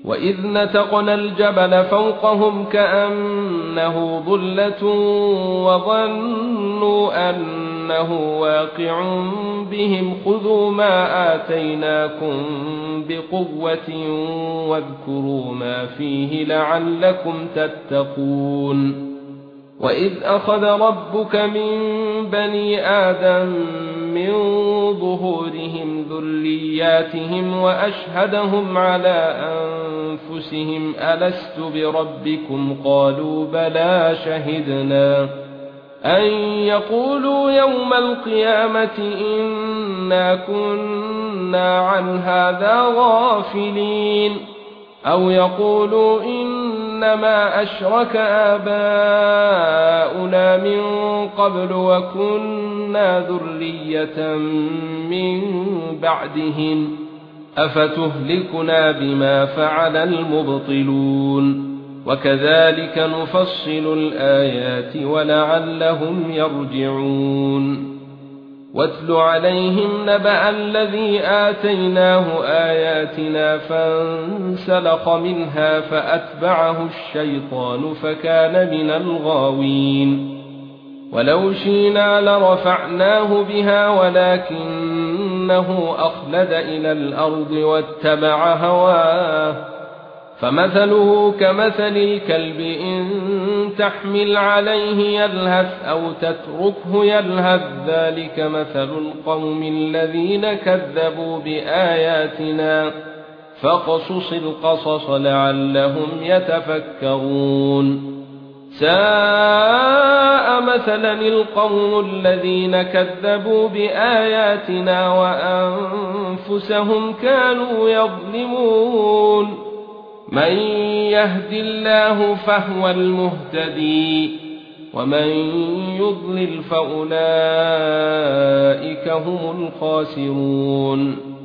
وإذ نتقنا الجبل فوقهم كأنه ظلة وظنوا أنه واقع بهم خذوا ما آتيناكم بقوة واذكروا ما فيه لعلكم تتقون وإذ أخذ ربك من بني آدم من ظهورهم ذرياتهم وأشهدهم على أنفسهم ألست بربكم قالوا بلى شهدنا أن يقولوا يوم القيامة إنا كنا عن هذا غافلين أو يقولوا إنما أشرك آباؤنا من قبل وكنا ذرية من بعدهم أفتهلكنا بما فعل المبطلون وكذلك نفصل الآيات ولعلهم يرجعون واتل عليهم نبأ الذي آتيناه آياتنا فانسلخ منها فأتبعه الشيطان فكان من الغاوين ولو شئنا لرفعناه بها ولكنه أخلد إلى الأرض واتبع هواه فمثله كمثل الكلب إن تحمل عليه يلهث أو تتركه يلهث ذلك مثل القوم الذين كذبوا بآياتنا فاقصص القصص لعلهم يتفكرون ساء مثلا القوم الذين كذبوا بآياتنا وأنفسهم كانوا يظلمون من يهد الله فهو المهتدي ومن يضلل فأولئك هم الخاسرون